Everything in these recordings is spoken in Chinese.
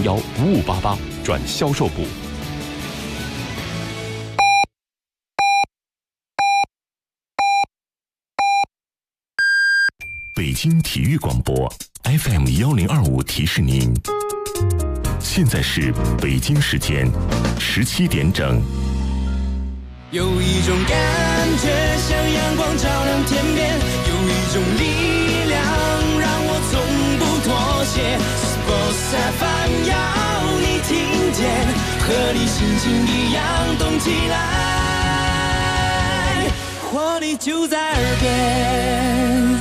02115588转销售部。北京体育广播 FM1025提示您，现在是北京时间17点整。 有一种感觉像阳光照亮天边，有一种力量让我从不妥协。Sports FM 要你听见，和你心情一样动起来，活力就在耳边。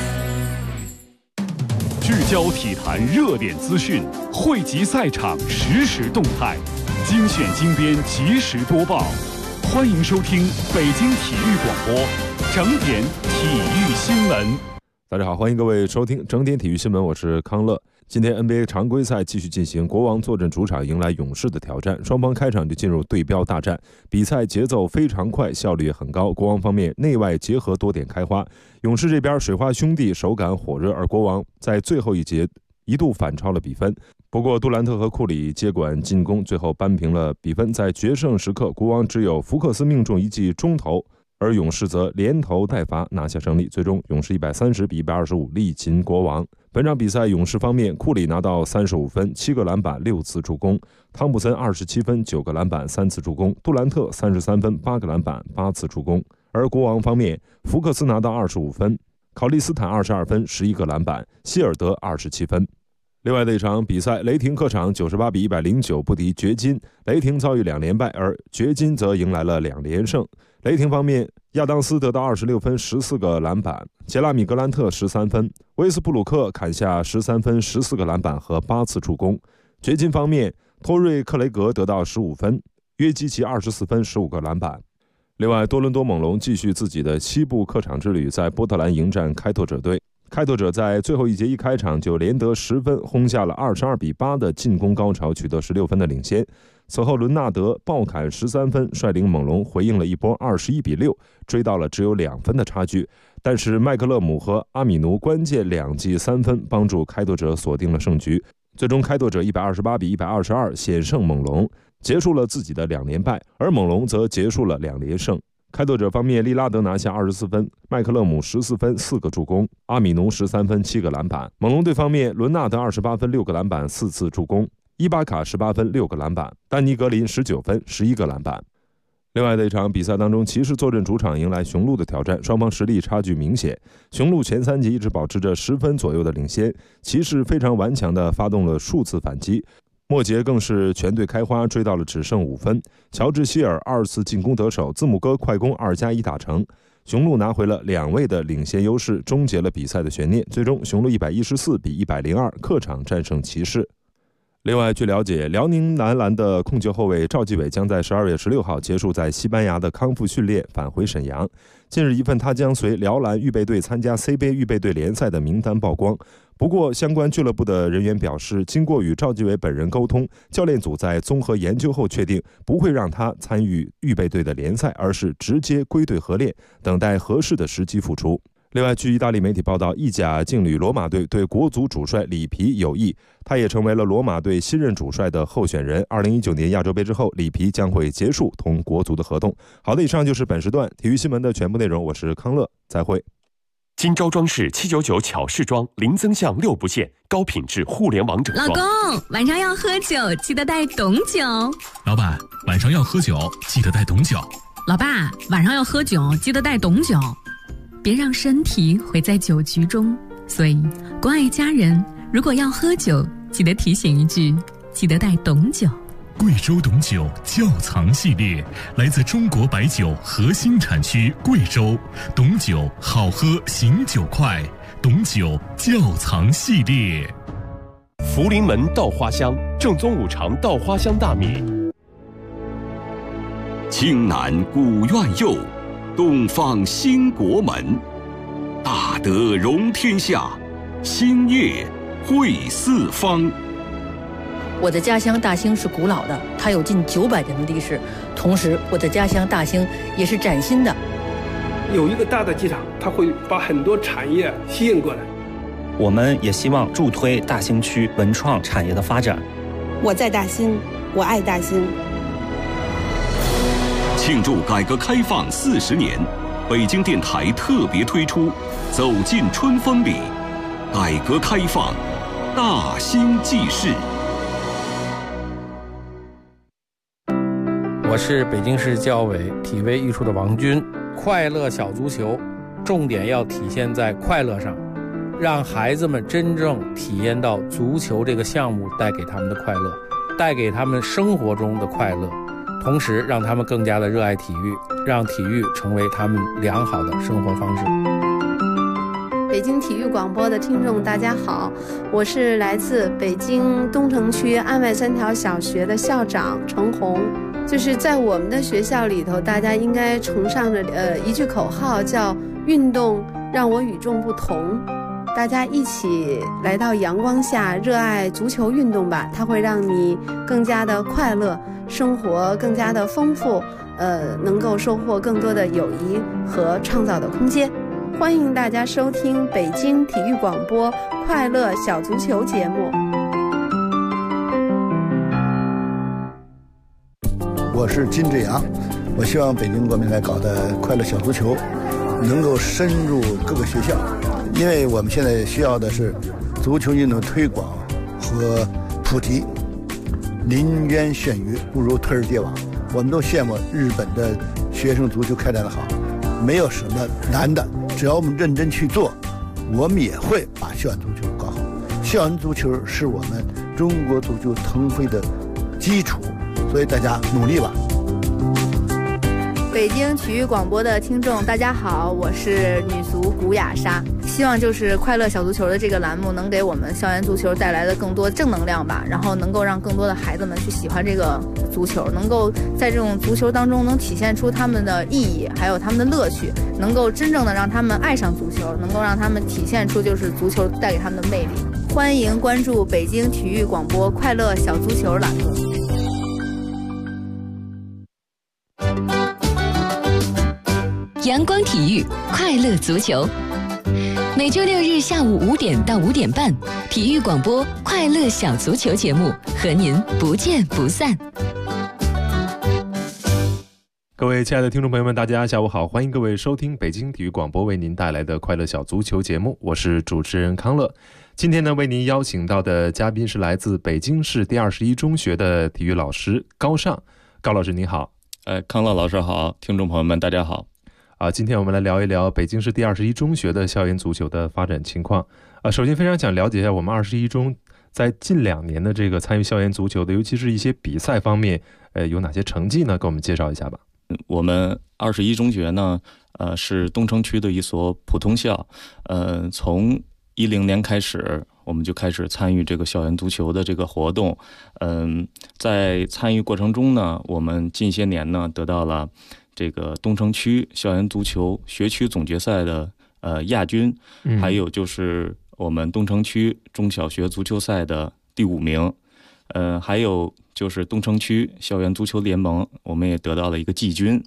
聚焦体坛热点资讯，汇集赛场实时动态，精选精编及时播报。欢迎收听北京体育广播整点体育新闻。 大家好，欢迎各位收听整点体育新闻，我是康乐。今天 NBA 常规赛继续进行，国王坐镇主场迎来勇士的挑战，双方开场就进入对标大战，比赛节奏非常快，效率也很高。国王方面内外结合，多点开花，勇士这边水花兄弟手感火热，而国王在最后一节一度反超了比分，不过杜兰特和库里接管进攻，最后扳平了比分。在决胜时刻，国王只有福克斯命中一记中投，而勇士则连投带罚拿下胜利，最终勇士130比125力擒国王。本场比赛勇士方面，库里拿到35分7个篮板6次助攻，汤普森27分9个篮板3次助攻，杜兰特33分8个篮板8次助攻。而国王方面，福克斯拿到25分，考利斯坦22分11个篮板，希尔德27分。另外的一场比赛，雷霆客场98比109不敌掘金，雷霆遭遇2连败，而掘金则迎来了2连胜。雷霆方面，亚当斯得到26分14个篮板，杰拉米格兰特13分，威斯布鲁克砍下13分14个篮板和8次助攻。掘金方面，托瑞克雷格得到15分，约基奇24分15个篮板。另外，多伦多猛龙继续自己的西部客场之旅，在波特兰迎战开拓者队。开拓者在最后一节一开场就连得10分，轰下了22比8的进攻高潮，取得16分的领先。此后伦纳德暴砍13分，率领猛龙回应了一波21比6，追到了只有2分的差距。但是麦克勒姆和阿米奴关键2记3分，帮助开拓者锁定了胜局。最终开拓者128比122险胜猛龙，结束了自己的2连败，而猛龙则结束了2连胜。开拓者方面，利拉德拿下24分，麦克勒姆14分4个助攻，阿米奴13分7个篮板。猛龙队方面，伦纳德28分6个篮板4次助攻，伊巴卡18分6个篮板，丹尼格林19分11个篮板。另外的一场比赛当中，骑士坐镇主场迎来雄鹿的挑战，双方实力差距明显。雄鹿前3节一直保持着10分左右的领先，骑士非常顽强地发动了数次反击，末节更是全队开花，追到了只剩5分。乔治希尔2次进攻得手，字母哥快攻2+1打成，雄鹿拿回了2位的领先优势，终结了比赛的悬念。最终雄鹿114比102客场战胜骑士。另外，据了解，辽宁男篮的控球后卫赵继伟将在12月16号结束在西班牙的康复训练，返回沈阳。近日，一份他将随辽篮预备队参加 C 杯预备队联赛的名单曝光。不过，相关俱乐部的人员表示，经过与赵继伟本人沟通，教练组在综合研究后确定，不会让他参与预备队的联赛，而是直接归队合练，等待合适的时机复出。另外，据意大利媒体报道，意甲劲旅罗马队对国足主帅里皮有意，他也成为了罗马队新任主帅的候选人。2019年亚洲杯之后，里皮将会结束同国足的合同。好的，以上就是本时段体育新闻的全部内容，我是康乐，再会。 金招装饰799巧饰装，零增项6不限，高品质互联网整装。 老公，晚上要喝酒，记得带董酒。 老板，晚上要喝酒，记得带董酒。 老爸，晚上要喝酒，记得带董酒。别让身体毁在酒局中，所以关爱家人，如果要喝酒，记得提醒一句，记得带董酒。 贵州董酒窖藏系列，来自中国白酒核心产区贵州，董酒好喝醒酒快，董酒窖藏系列。 福临门稻花香，正宗五常稻花香大米。 青南古院右，东方兴国门，大德容天下，兴业惠四方。 我的家乡大兴是古老的，它有近900年的历史，同时我的家乡大兴也是崭新的。 有一个大的机场，它会把很多产业吸引过来。 我们也希望助推大兴区文创产业的发展。 我在大兴，我爱大兴。 庆祝改革开放40年，北京电台特别推出《走进春风里》，改革开放大兴记事。 我是北京市教委体卫艺术的王军。快乐小足球，重点要体现在快乐上，让孩子们真正体验到足球这个项目带给他们的快乐，带给他们生活中的快乐，同时让他们更加的热爱体育，让体育成为他们良好的生活方式。 北京体育广播的听众大家好，我是来自北京东城区安外3条小学的校长程红。就是在我们的学校里头，大家应该崇尚着一句口号，叫运动让我与众不同。大家一起来到阳光下，热爱足球运动吧，它会让你更加的快乐，生活更加的丰富，能够收获更多的友谊和创造的空间。欢迎大家收听北京体育广播快乐小足球节目。 我是金志阳，我希望北京国民来搞的快乐小足球能够深入各个学校，因为我们现在需要的是足球运动推广和普及。临渊羡鱼，不如退而结网。我们都羡慕日本的学生足球开展的好，没有什么难的，只要我们认真去做，我们也会把校园足球搞好。校园足球是我们中国足球腾飞的基础，所以大家努力吧。 北京体育广播的听众大家好，我是女足古雅莎。希望就是快乐小足球的这个栏目能给我们校园足球带来的更多正能量吧，然后能够让更多的孩子们去喜欢这个足球，能够在这种足球当中能体现出他们的意义还有他们的乐趣，能够真正的让他们爱上足球，能够让他们体现出就是足球带给他们的魅力。欢迎关注北京体育广播快乐小足球栏目。 阳光体育快乐足球，每周6日下午5点到5点半，体育广播快乐小足球节目和您不见不散。 各位亲爱的听众朋友们，大家下午好，欢迎各位收听北京体育广播为您带来的快乐小足球节目，我是主持人康乐。今天呢，为您邀请到的嘉宾是来自北京市第21中学的体育老师高尚。高老师您好。 康乐老师好，听众朋友们大家好。 今天我们来聊一聊北京市第21中学的校园足球的发展情况。首先非常想了解一下我们21中在近2年的这个参与校园足球的，尤其是一些比赛方面，有哪些成绩呢？给我们介绍一下吧。 我们21中学呢，是东城区的一所普通校，从10年开始，我们就开始参与这个校园足球的这个活动。在参与过程中呢，我们近些年呢得到了这个东城区校园足球学区总决赛的亚军，还有就是我们东城区中小学足球赛的第5名，还有就是东城区校园足球联盟，我们也得到了一个季军。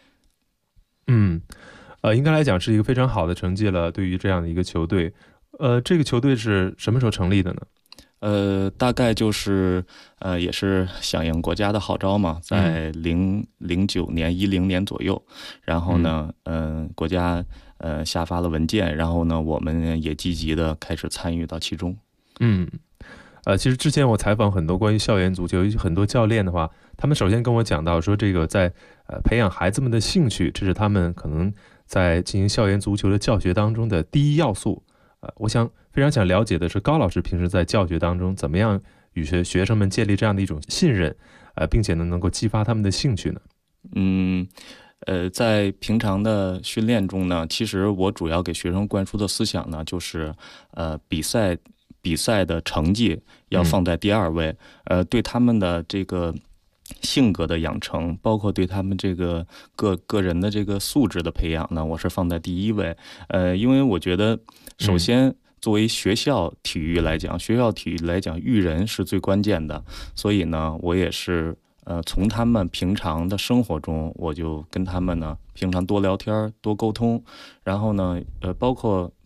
应该来讲是一个非常好的成绩了，对于这样的一个球队。这个球队是什么时候成立的呢？ 大概就是也是响应国家的号召嘛，在09年、10年左右，然后呢，国家下发了文件，然后呢，我们也积极的开始参与到其中。 其实之前我采访很多关于校园足球，很多教练的话，他们首先跟我讲到说，这个在培养孩子们的兴趣，这是他们可能在进行校园足球的教学当中的第一要素。我非常想了解的是，高老师平时在教学当中怎么样与学生们建立这样的一种信任，并且呢能够激发他们的兴趣呢？ 在平常的训练中呢，其实我主要给学生灌输的思想呢，就是比赛的成绩要放在第2位，对他们的这个性格的养成，包括对他们这个个人的这个素质的培养呢，我是放在第1位。因为我觉得，首先作为学校体育来讲，育人是最关键的，所以呢，我也是从他们平常的生活中，我就跟他们呢平常多聊天、多沟通，然后呢，包括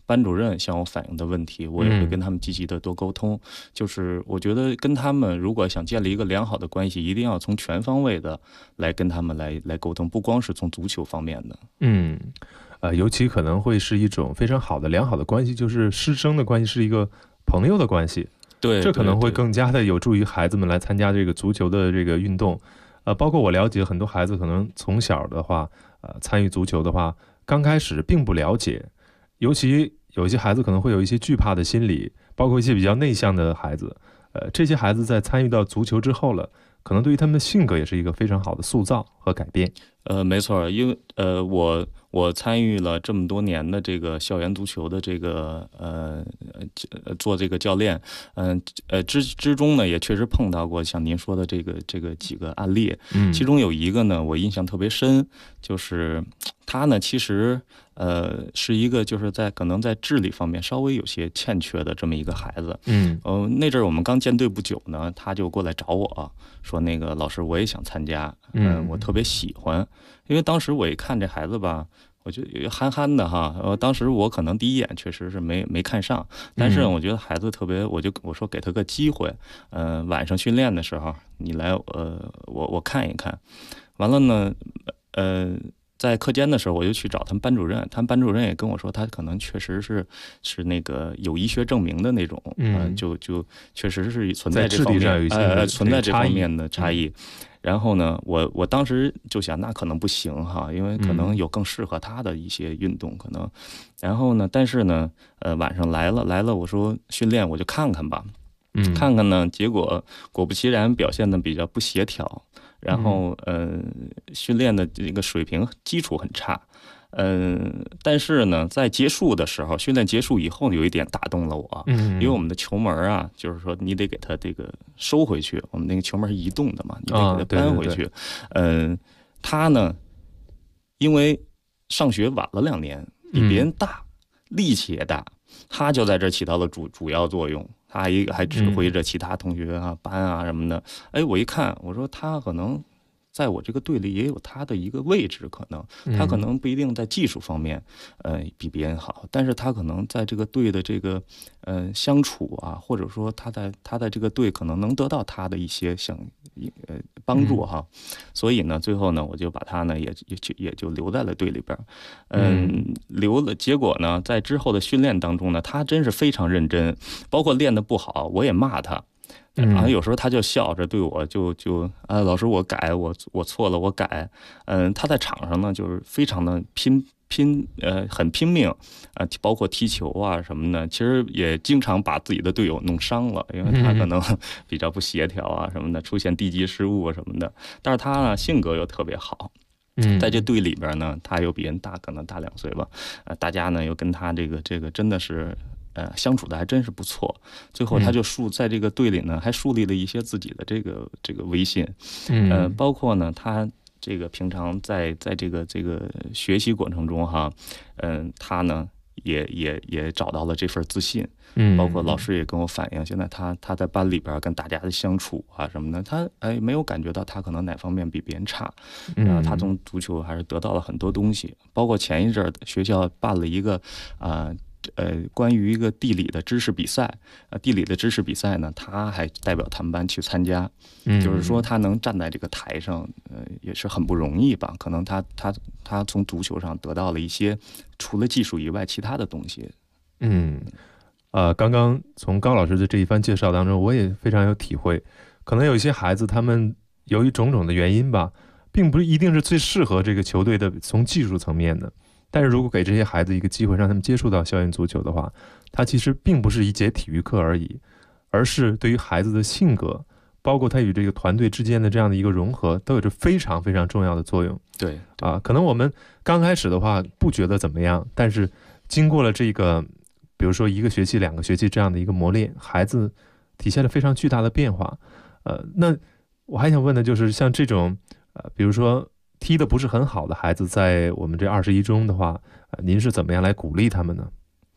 班主任向我反映的问题，我也会跟他们积极的多沟通。就是我觉得跟他们如果想建立一个良好的关系，一定要从全方位的来跟他们来沟通，不光是从足球方面的。 尤其可能会是一种非常好的良好的关系，就是师生的关系是一个朋友的关系。 对， 这可能会更加的有助于孩子们来参加这个足球的这个运动。包括我了解很多孩子可能从小的话，参与足球的话，刚开始并不了解，尤其有些孩子可能会有一些惧怕的心理，包括一些比较内向的孩子。这些孩子在参与到足球之后了，可能对于他们的性格也是一个非常好的塑造和改变。 没错，因为我参与了这么多年的这个校园足球的这个做这个教练，之中呢也确实碰到过像您说的这个几个案例，其中有一个呢我印象特别深，就是他呢其实是一个就是可能在智力方面稍微有些欠缺的这么一个孩子。那阵儿我们刚建队不久呢，他就过来找我说那个老师我也想参加，我特别喜欢。因为当时我一看这孩子吧，我就憨憨的哈，当时我可能第一眼确实是没看上，但是我觉得孩子特别，我说给他个机会，晚上训练的时候你来我看一看，完了呢在课间的时候我就去找他们班主任，他们班主任也跟我说他可能确实是那个有医学证明的那种，就确实是存在这方面存在这方面的差异。然后呢，我当时就想，那可能不行哈，因为可能有更适合他的一些运动可能。然后呢，但是呢，晚上来了，我说训练我就看看吧，看看呢，结果果不其然表现的比较不协调，然后训练的这个水平基础很差。但是呢，在结束的时候，训练结束以后，有一点打动了我，因为我们的球门啊，就是说你得给它这个收回去，我们那个球门是移动的嘛，你得给它搬回去。他呢，因为上学晚了2年，比别人大，力气也大，他就在这起到了主要作用，他还指挥着其他同学啊、班啊什么的。我一看，我说他可能在我这个队里也有他的一个位置，可能他可能不一定在技术方面比别人好，但是他可能在这个队的这个相处啊，或者说他在这个队可能能得到他的一些帮助哈。所以呢，最后呢，我就把他呢也就留在了队里边，留了。结果呢，在之后的训练当中呢，他真是非常认真，包括练得不好，我也骂他。然后有时候他就笑着对我就老师我改，我错了我改。他在场上呢就是非常的很拼命包括踢球啊什么的，其实也经常把自己的队友弄伤了，因为他可能比较不协调啊什么的，出现地击失误啊什么的。但是他呢性格又特别好。在这队里边呢，他又比人大，可能大2岁吧。大家呢又跟他这个真的是相处的还真是不错。最后他就在这个队里呢，还树立了一些自己的这个威信。包括呢他这个平常在这个学习过程中哈，他呢也找到了这份自信。包括老师也跟我反映，现在他在班里边跟大家的相处啊什么的，他没有感觉到他可能哪方面比别人差。他从足球还是得到了很多东西。包括前一阵学校办了一个关于一个地理的知识比赛，地理的知识比赛呢，他还代表他们班去参加。就是说他能站在这个台上，也是很不容易吧。可能他从足球上得到了一些除了技术以外其他的东西。 刚刚从高老师的这一番介绍当中，我也非常有体会。可能有一些孩子，他们由于种种的原因吧，并不一定是最适合这个球队的从技术层面的。但是如果给这些孩子一个机会，让他们接触到校园足球的话，它其实并不是一节体育课而已，而是对于孩子的性格，包括他与这个团队之间的这样的一个融合，都有着非常非常重要的作用。 对可能我们刚开始的话不觉得怎么样，但是经过了这个比如说1个学期2个学期这样的一个磨练，孩子体现了非常巨大的变化。那我还想问的就是像这种比如说踢得不是很好的孩子，在我们这21中的话，您是怎么样来鼓励他们呢？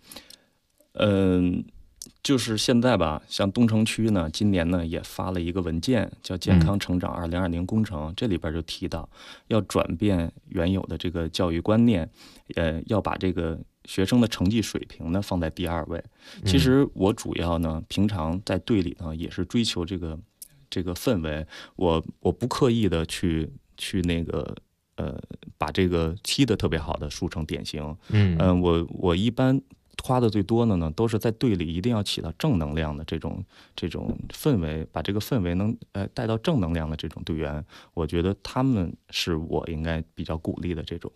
就是现在吧，像东城区呢，今年呢也发了一个文件，叫健康成长2020工程，这里边就提到要转变原有的这个教育观念，要把这个学生的成绩水平呢放在第2位。其实我主要呢，平常在队里呢也是追求这个氛围，我不刻意的去那个把这个踢得特别好的树成典型。我一般花的最多的呢，都是在队里一定要起到正能量的这种氛围，把这个氛围能带到正能量的这种队员，我觉得他们是我应该比较鼓励的这种。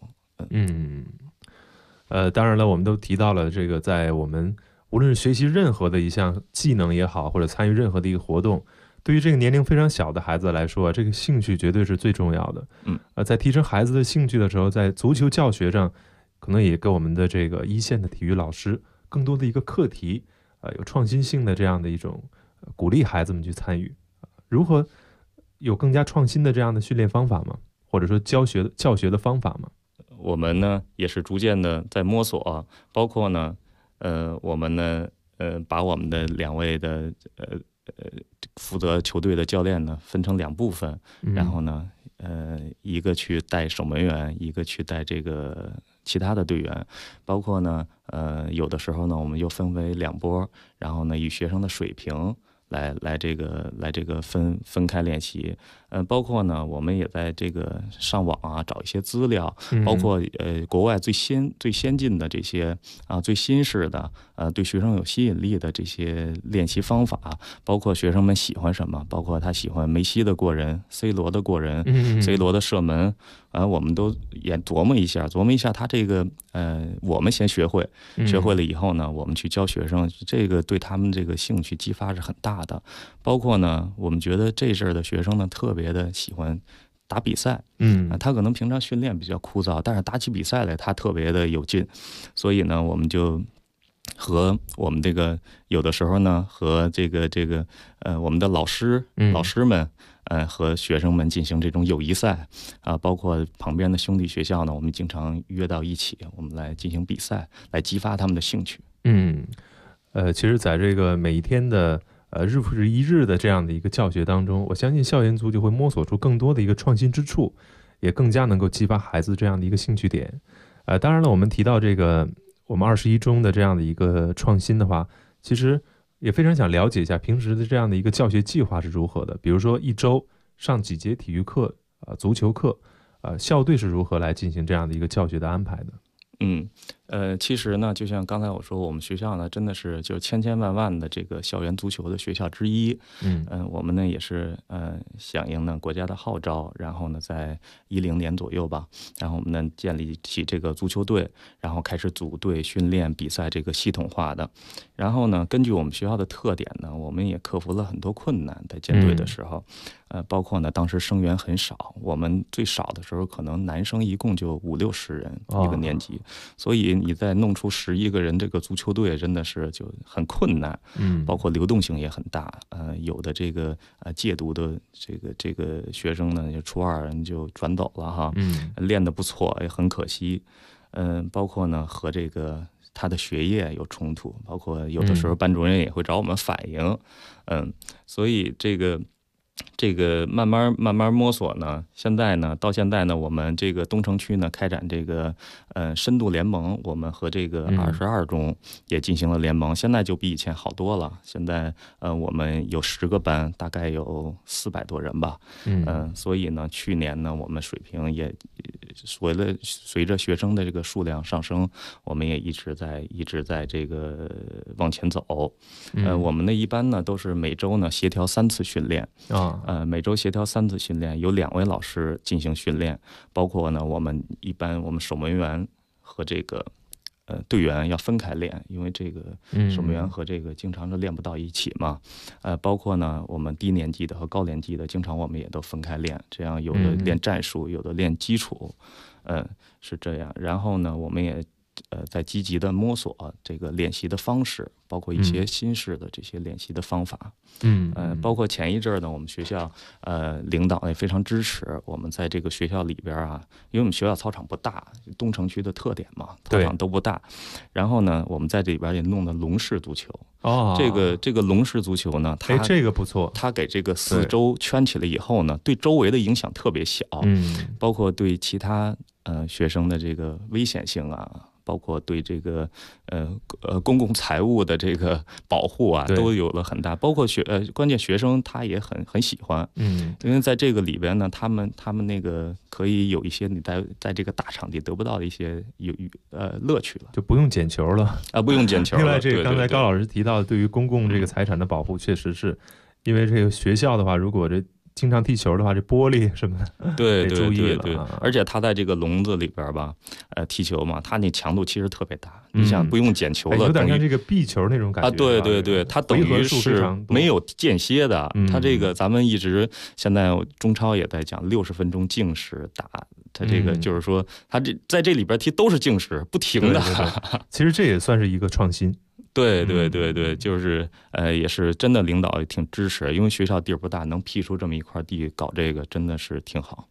当然了，我们都提到了这个，在我们无论是学习任何的一项技能也好，或者参与任何的一个活动，对于这个年龄非常小的孩子来说，这个兴趣绝对是最重要的。在提升孩子的兴趣的时候，在足球教学上，可能也给我们的这个一线的体育老师更多的一个课题，有创新性的这样的一种鼓励孩子们去参与。如何有更加创新的这样的训练方法吗？或者说教学的方法吗？ 我们呢也是逐渐的在摸索，包括呢，我们呢，把我们的2位的负责球队的教练呢分成2部分，然后呢，一个去带守门员，一个去带这个其他的队员，包括呢，有的时候呢，我们又分为2波，然后呢，以学生的水平来这个分开练习。包括呢，我们也在这个上网啊找一些资料，包括国外最先进的这些最新式的对学生有吸引力的这些练习方法，包括学生们喜欢什么，包括他喜欢梅西的过人、C 罗的过人、C 罗的射门，我们都也琢磨一下他这个我们先学会了以后呢，我们去教学生，这个对他们这个兴趣激发是很大的。包括呢，我们觉得这阵儿的学生呢特别的喜欢打比赛，他可能平常训练比较枯燥，但是打起比赛来他特别的有劲，所以呢，我们就和我们这个有的时候呢，和这个我们的老师们，和学生们进行这种友谊赛包括旁边的兄弟学校呢，我们经常约到一起，我们来进行比赛，来激发他们的兴趣。 其实在这个每一天的日复一日的这样的一个教学当中，我相信校园足球会摸索出更多的一个创新之处，也更加能够激发孩子这样的一个兴趣点。当然了，我们提到这个我们21中的这样的一个创新的话，其实也非常想了解一下平时的这样的一个教学计划是如何的，比如说一周上几节体育课、足球课，校队是如何来进行这样的一个教学的安排的？ 其实呢，就像刚才我说，我们学校呢真的是就千万的这个校园足球的学校之一。我们呢也是响应呢国家的号召，然后呢在10年左右吧，然后我们呢建立起这个足球队，然后开始组队训练比赛这个系统化的。然后呢，根据我们学校的特点呢，我们也克服了很多困难在建队的时候。包括呢，当时生源很少，我们最少的时候可能男生一共就50-60人一个年级，所以你再弄出11个人这个足球队真的是就很困难。包括流动性也很大。有的这个戒毒的这个学生呢，就初2人就转走了哈。练得不错，也很可惜。包括呢和这个他的学业有冲突，包括有的时候班主任也会找我们反映。所以这个慢慢摸索呢，到现在呢，我们这个东城区呢开展这个深度联盟，我们和这个22中也进行了联盟，现在就比以前好多了。现在我们有10个班，大概有400多人吧。所以呢，去年呢我们水平也随着学生的这个数量上升，我们也一直在这个往前走。我们呢一般呢都是每周呢协调3次训练。每周协调3次训练，有2位老师进行训练，包括呢我们守门员和这个队员要分开练，因为这个守门员和这个经常是练不到一起嘛。包括呢我们低年级的和高年级的，经常我们也都分开练，这样有的练战术，有的练基础，是这样。然后呢我们也在积极的摸索这个练习的方式，包括一些新式的这些练习的方法。包括前一阵呢，我们学校领导也非常支持我们在这个学校里边因为我们学校操场不大，东城区的特点嘛，操场都不大。然后呢，我们在这里边也弄的龙式足球。这个龙式足球呢， 这个不错， 它给这个4周圈起来以后呢，对周围的影响特别小。包括对其他学生的这个危险性包括对这个公共财务的这个保护啊，都有了很大。包括关键学生他也很喜欢，因为在这个里边呢，他们那个可以有一些你在这个大场地得不到的一些乐趣了， 就不用捡球了啊，不用捡球了。 另外，这个刚才高老师提到，对于公共这个财产的保护，确实是因为这个学校的话，如果这经常踢球的话，这玻璃什么的， 对， 得注意了。 对，而且他在这个笼子里边吧，踢球嘛，他那强度其实特别大。你想不用捡球了， 有点像这个壁球那种感觉啊。对，它等于是没有间歇的。它这个咱们一直现在中超也在讲60分钟竞时打，它这个就是说，它在这里边踢都是竞时，不停的。 对，其实这也算是一个创新。 对，就是也是真的，领导也挺支持，因为学校地儿不大，能辟出这么一块地搞这个，真的是挺好。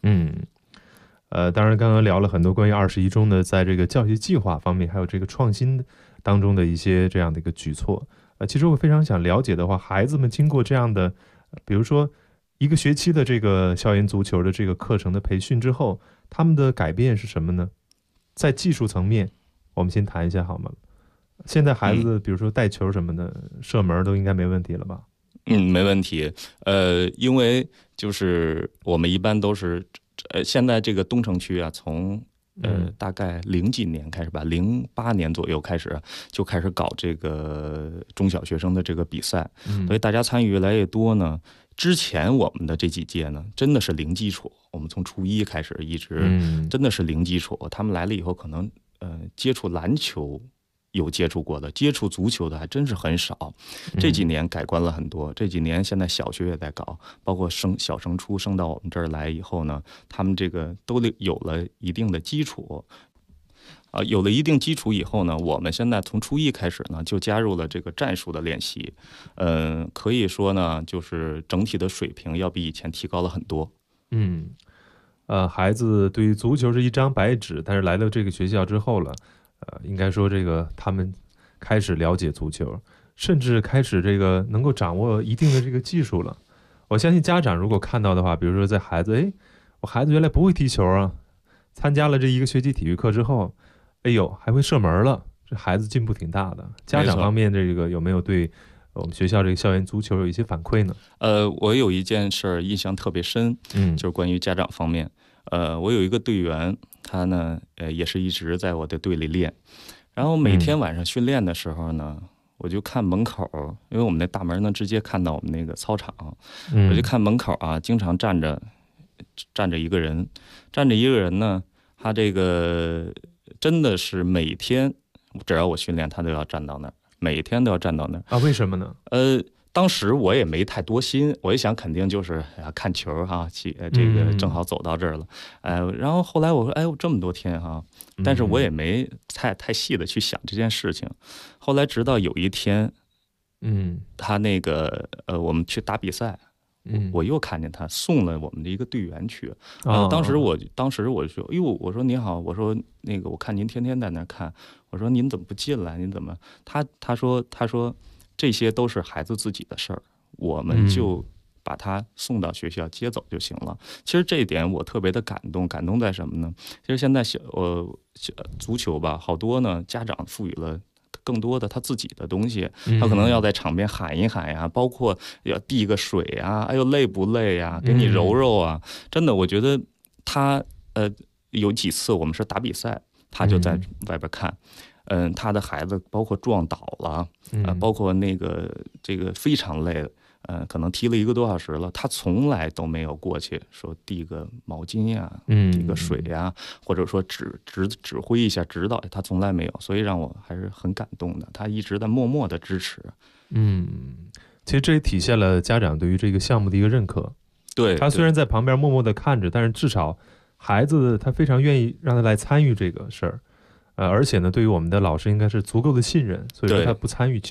当然刚刚聊了很多关于21中的在这个教学计划方面，还有这个创新当中的一些这样的一个举措。其实我非常想了解的话，孩子们经过这样的，比如说1个学期的这个校园足球的这个课程的培训之后，他们的改变是什么呢？在技术层面，我们先谈一下好吗？现在孩子比如说带球什么的，射门都应该没问题了吧？ 没问题。因为就是我们一般都是，现在这个东城区啊，从大概00几年开始吧，08年左右开始就开始搞这个中小学生的这个比赛，所以大家参与越来越多呢。之前我们的这几届呢，真的是零基础，我们从初1开始一直真的是零基础。他们来了以后，可能接触篮球有接触过的，接触足球的还真是很少。这几年改观了很多，这几年现在小学也在搞，包括小升初升到我们这儿来以后呢，他们这个都有了一定的基础。有了一定基础以后呢，我们现在从初1开始呢，就加入了这个战术的练习。可以说呢，就是整体的水平要比以前提高了很多。 孩子对于足球是一张白纸，但是来到这个学校之后了，应该说这个他们开始了解足球，甚至开始这个能够掌握一定的这个技术了。我相信家长如果看到的话，比如说在孩子，我孩子原来不会踢球啊，参加了这1个学期体育课之后，还会射门了，这孩子进步挺大的。家长方面这个有没有对我们学校这个校园足球有一些反馈呢？ 我有一件事印象特别深，就是关于家长方面。我有一个队员，他呢，也是一直在我的队里练。然后每天晚上训练的时候呢，我就看门口，因为我们那大门能直接看到我们那个操场，我就看门口啊，经常站着一个人，呢，他这个真的是每天，只要我训练，他都要站到那儿，每天都要站到那儿啊？为什么呢？ 当时我也没太多心，我一想肯定就是看球哈，这个正好走到这儿了，然后后来我说，这么多天哈，但是我也没太细的去想这件事情。后来直到有一天，他那个我们去打比赛，我又看见他送了我们的一个队员去，当时我就说，我说您好，我说那个我看您天天在那看，我说您怎么不进来？您怎么？他说这些都是孩子自己的事儿，我们就把他送到学校接走就行了。其实这一点我特别的感动在什么呢？其实现在足球吧，好多呢家长赋予了更多的他自己的东西，他可能要在场边喊一喊呀，包括要递个水啊，累不累呀，给你揉揉啊。真的，我觉得他有几次我们是打比赛，他就在外边看。他的孩子包括撞倒了，包括这个非常累，可能踢了1个多小时了，他从来都没有过去说递个毛巾呀，递个水呀，或者说指挥一下指导，他从来没有，所以让我还是很感动的。他一直在默默的支持。 其实这也体现了家长对于这个项目的一个认可。 对， 他虽然在旁边默默的看着，但是至少孩子他非常愿意让他来参与这个事儿。而且呢，对于我们的老师应该是足够的信任，所以说他不参与其中。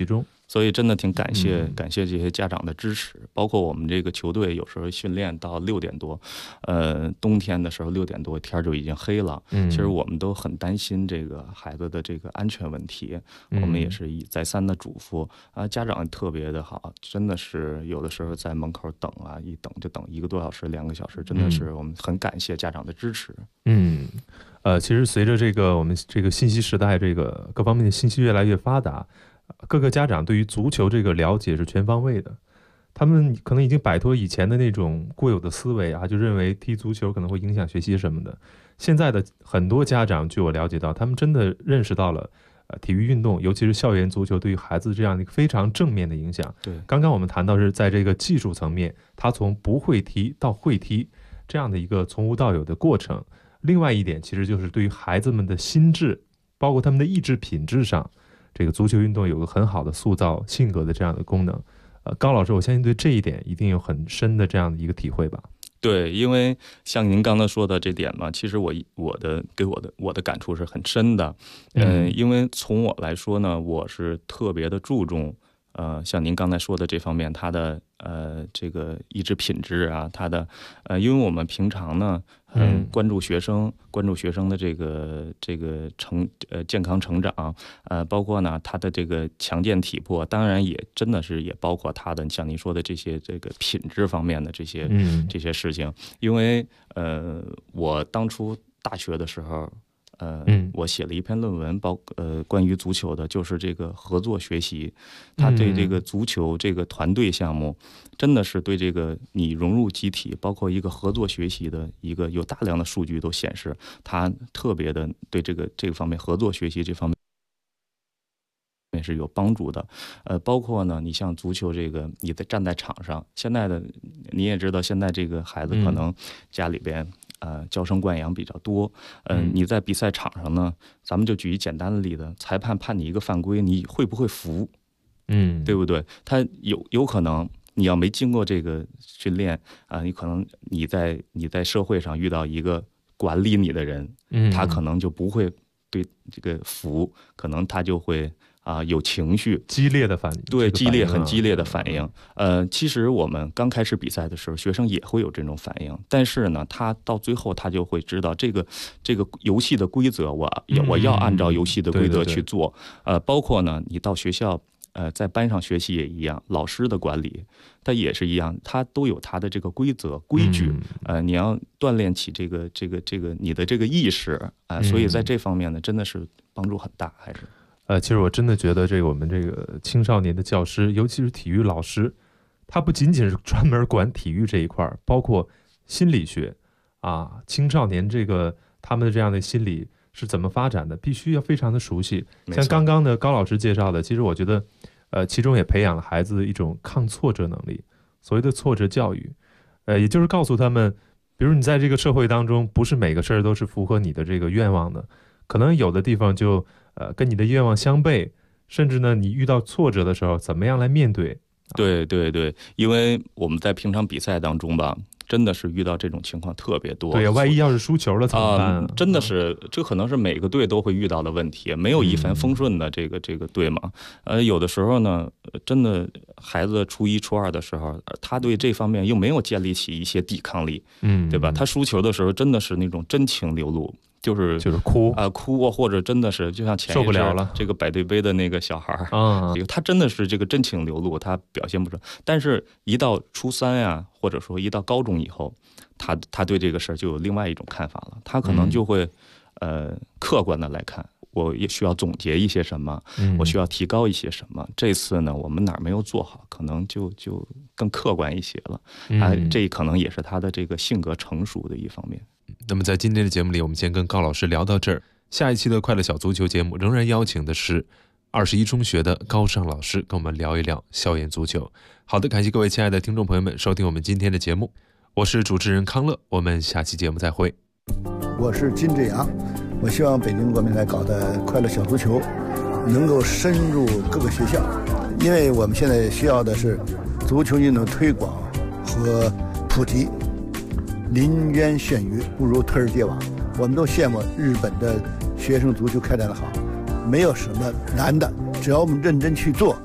所以真的挺感谢这些家长的支持，包括我们这个球队有时候训练到6点多，冬天的时候6点多天就已经黑了。其实我们都很担心这个孩子的这个安全问题，我们也是再三的嘱咐啊，家长特别的好，真的是有的时候在门口等啊，一等就等1个多小时、2个小时，真的是我们很感谢家长的支持。 其实随着这个我们这个信息时代，这个各方面的信息越来越发达。各个家长对于足球这个了解是全方位的，他们可能已经摆脱以前的那种固有的思维啊，就认为踢足球可能会影响学习什么的。现在的很多家长，据我了解到，他们真的认识到了体育运动，尤其是校园足球对于孩子这样的一个非常正面的影响。 对， 刚刚我们谈到是在这个技术层面，他从不会踢到会踢这样的一个从无到有的过程。另外一点，其实就是对于孩子们的心智，包括他们的意志品质上。这个足球运动有个很好的塑造性格的这样的功能，高老师，我相信对这一点一定有很深的这样的一个体会吧？ 对，因为像您刚才说的这点嘛，其实我的感触是很深的。因为从我来说呢，我是特别的注重，像您刚才说的这方面，他的这个意志品质啊，他的因为我们平常呢，关注学生的这个健康成长，包括呢他的这个强健体魄，当然也真的是也包括他的像您说的这些这个品质方面的这些事情。因为我当初大学的时候。我写了一篇论文，关于足球的，就是这个合作学习。他对这个足球这个团队项目，真的是对这个你融入集体，包括一个合作学习的一个有大量的数据都显示，他特别的对这个方面合作学习这方面是有帮助的。包括呢，你像足球这个，你站在场上，现在的你也知道，现在这个孩子可能家里边。娇生惯养比较多，你在比赛场上呢，咱们就举一简单的例子，裁判判你一个犯规，你会不会服？对不对？他有可能，你要没经过这个训练啊，你可能你在社会上遇到一个管理你的人，他可能就不会对这个服，可能他就会。有情绪， 激烈的反应， 对，很激烈的反应。其实我们刚开始比赛的时候，学生也会有这种反应，但是呢，他到最后他就会知道这个游戏的规则，我要按照游戏的规则去做。包括呢，你到学校，在班上学习也一样，老师的管理他也是一样，他都有他的这个规则规矩。你要锻炼起这个你的这个意识所以在这方面呢，真的是帮助很大，还是。 其实我真的觉得我们这个青少年的教师，尤其是体育老师，他不仅仅是专门管体育这一块，包括心理学青少年他们的这样的心理是怎么发展的，必须要非常的熟悉。像刚刚的高老师介绍的，其实我觉得其中也培养了孩子一种抗挫折能力，所谓的挫折教育，也就是告诉他们，比如你在这个社会当中，不是每个事儿都是符合你的这个愿望的，可能有的地方就跟你的愿望相悖，甚至呢，你遇到挫折的时候，怎么样来面对？ 对，因为我们在平常比赛当中吧，真的是遇到这种情况特别多。 对，万一要是输球了怎么办？ 真的是，这可能是每个队都会遇到的问题，没有一帆风顺的这个队嘛。有的时候呢，真的孩子初1、初2的时候，他对这方面又没有建立起一些抵抗力，对吧？他输球的时候真的是那种真情流露。就是哭或者真的是就像前一阵这个百对杯的那个小孩他真的是这个真情流露，他表现不出。但是一到初3呀，或者说一到高中以后，他对这个事儿就有另外一种看法了，他可能就会客观的来看，我也需要总结一些什么，我需要提高一些什么。这次呢，我们哪儿没有做好，可能就更客观一些了。这可能也是他的这个性格成熟的一方面。 那么在今天的节目里，我们先跟高老师聊到这儿。下一期的快乐小足球节目仍然邀请的是21中学的高尚老师，跟我们聊一聊校园足球。好的，感谢各位亲爱的听众朋友们收听我们今天的节目，我是主持人康乐，我们下期节目再会。 我是金志阳，我希望北京国民来搞的快乐小足球能够深入各个学校，因为我们现在需要的是足球运动推广和普及。临渊羡鱼，不如特尔结网。我们都羡慕日本的学生足球开展的好，没有什么难的，只要我们认真去做，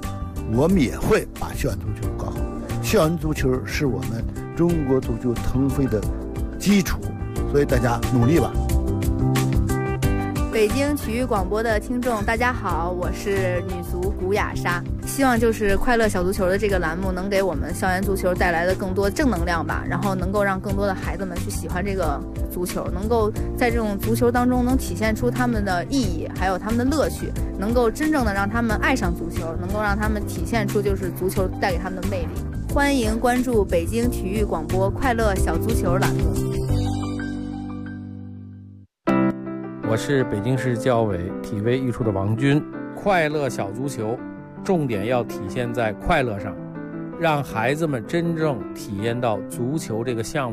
我们也会把校园足球搞好。校园足球是我们中国足球腾飞的基础，所以大家努力吧。 北京体育广播的听众大家好，我是女足古雅莎。希望就是快乐小足球的这个栏目能给我们校园足球带来的更多正能量吧，然后能够让更多的孩子们去喜欢这个足球，能够在这种足球当中能体现出他们的意义，还有他们的乐趣，能够真正的让他们爱上足球，能够让他们体现出就是足球带给他们的魅力。欢迎关注北京体育广播快乐小足球栏目。 我是北京市教委体卫艺术的王军。快乐小足球重点要体现在快乐上，让孩子们真正体验到足球这个项目